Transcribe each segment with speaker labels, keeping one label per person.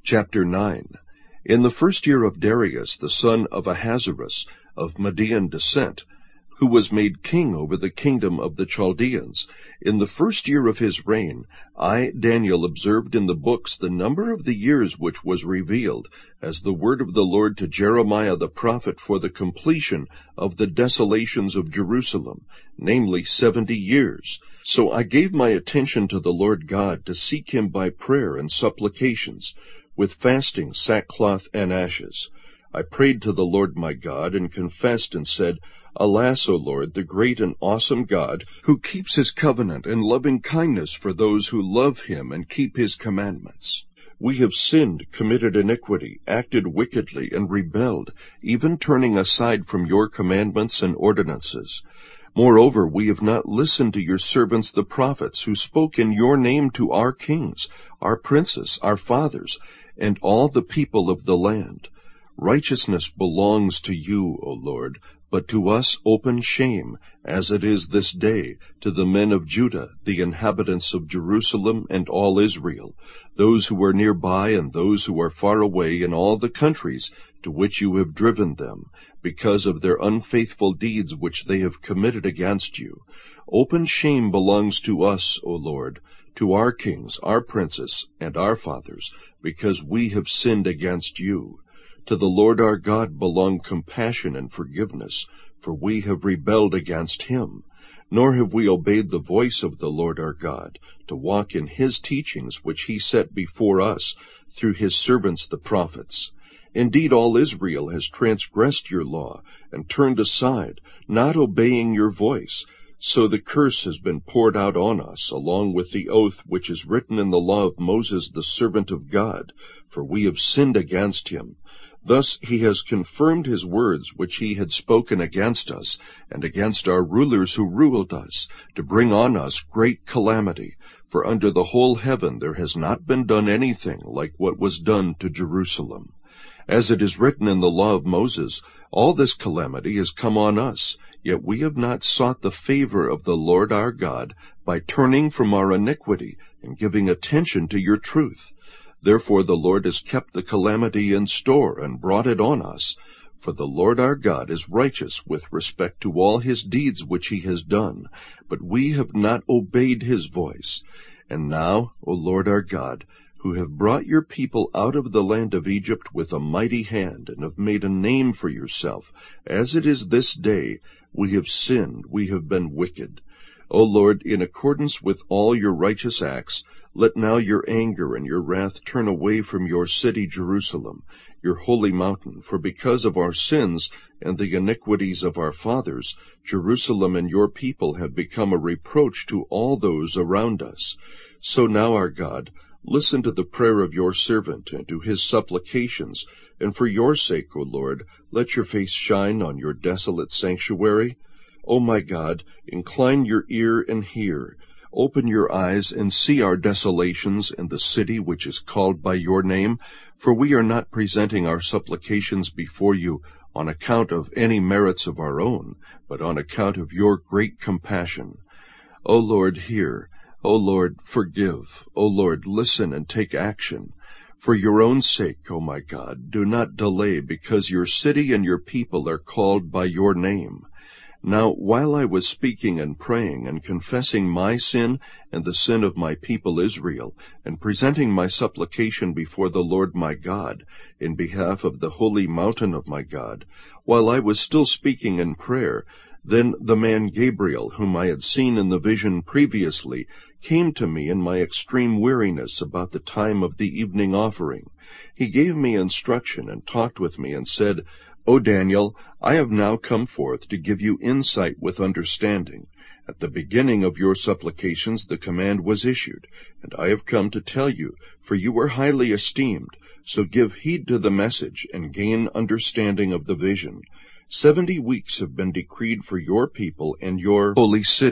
Speaker 1: Chapter 9. In the first year of Darius, the son of Ahasuerus, of Median descent, who was made king over the kingdom of the Chaldeans, in the first year of his reign, I, Daniel, observed in the books the number of the years which was revealed, as the word of the Lord to Jeremiah the prophet for the completion of the desolations of Jerusalem, namely 70 years. So I gave my attention to the Lord God to seek him by prayer and supplications, with fasting, sackcloth, and ashes. I prayed to the Lord my God, and confessed and said, Alas, O Lord, the great and awesome God, who keeps his covenant and loving kindness for those who love him and keep his commandments. We have sinned, committed iniquity, acted wickedly, and rebelled, even turning aside from your commandments and ordinances. Moreover, we have not listened to your servants the prophets, who spoke in your name to our kings, our princes, our fathers, and all the people of the land. Righteousness belongs to you, O Lord, but to us open shame, as it is this day, to the men of Judah, the inhabitants of Jerusalem, and all Israel, those who are nearby and those who are far away in all the countries to which you have driven them, because of their unfaithful deeds which they have committed against you. Open shame belongs to us, O Lord, to our kings, our princes, and our fathers, because we have sinned against you. To the Lord our God belong compassion and forgiveness, for we have rebelled against him. Nor have we obeyed the voice of the Lord our God, to walk in his teachings which he set before us through his servants the prophets. Indeed, all Israel has transgressed your law, and turned aside, not obeying your voice. So the curse has been poured out on us, along with the oath which is written in the law of Moses the servant of God, for we have sinned against him. Thus he has confirmed his words which he had spoken against us, and against our rulers who ruled us, to bring on us great calamity. For under the whole heaven there has not been done anything like what was done to Jerusalem. As it is written in the law of Moses, all this calamity has come on us, yet we have not sought the favor of the Lord our God by turning from our iniquity and giving attention to your truth. Therefore the Lord has kept the calamity in store and brought it on us. For the Lord our God is righteous with respect to all his deeds which he has done, but we have not obeyed his voice. And now, O Lord our God, who have brought your people out of the land of Egypt with a mighty hand, and have made a name for yourself, as it is this day, we have sinned, we have been wicked. O Lord, in accordance with all your righteous acts, let now your anger and your wrath turn away from your city Jerusalem, your holy mountain, for because of our sins and the iniquities of our fathers, Jerusalem and your people have become a reproach to all those around us. So now, our God, listen to the prayer of your servant and to his supplications, and for your sake, O Lord, let your face shine on your desolate sanctuary. O my God, incline your ear and hear. Open your eyes and see our desolations in the city which is called by your name, for we are not presenting our supplications before you on account of any merits of our own, but on account of your great compassion. O Lord, hear. O Lord, forgive. O Lord, listen and take action. For your own sake, O my God, do not delay, because your city and your people are called by your name. Now, while I was speaking and praying and confessing my sin and the sin of my people Israel, and presenting my supplication before the Lord my God in behalf of the holy mountain of my God, while I was still speaking in prayer, then the man Gabriel, whom I had seen in the vision previously, came to me in my extreme weariness about the time of the evening offering. He gave me instruction and talked with me and said, O Daniel, I have now come forth to give you insight with understanding. At the beginning of your supplications the command was issued, and I have come to tell you, for you were highly esteemed. So give heed to the message, and gain understanding of the vision. 70 weeks have been decreed for your people and your holy city,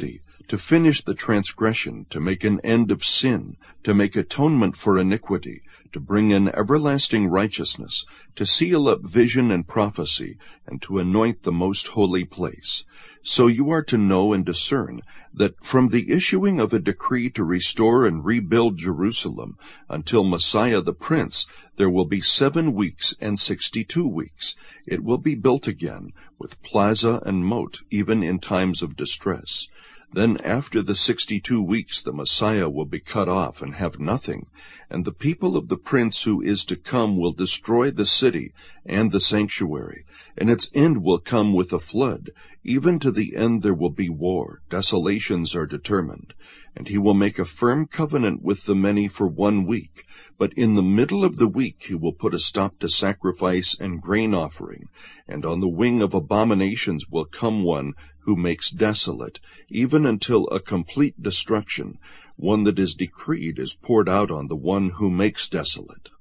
Speaker 1: to finish the transgression, to make an end of sin, to make atonement for iniquity, to bring in everlasting righteousness, to seal up vision and prophecy, and to anoint the most holy place. So you are to know and discern that from the issuing of a decree to restore and rebuild Jerusalem until Messiah the Prince, there will be 7 weeks and 62 weeks. It will be built again, with plaza and moat, even in times of distress. Then after the 62 weeks the Messiah will be cut off and have nothing, and the people of the Prince who is to come will destroy the city and the sanctuary, and its end will come with a flood. Even to the end there will be war, desolations are determined. And he will make a firm covenant with the many for 1 week, but in the middle of the week he will put a stop to sacrifice and grain offering, and on the wing of abominations will come one who makes desolate, even until a complete destruction. One that is decreed is poured out on the one who makes desolate.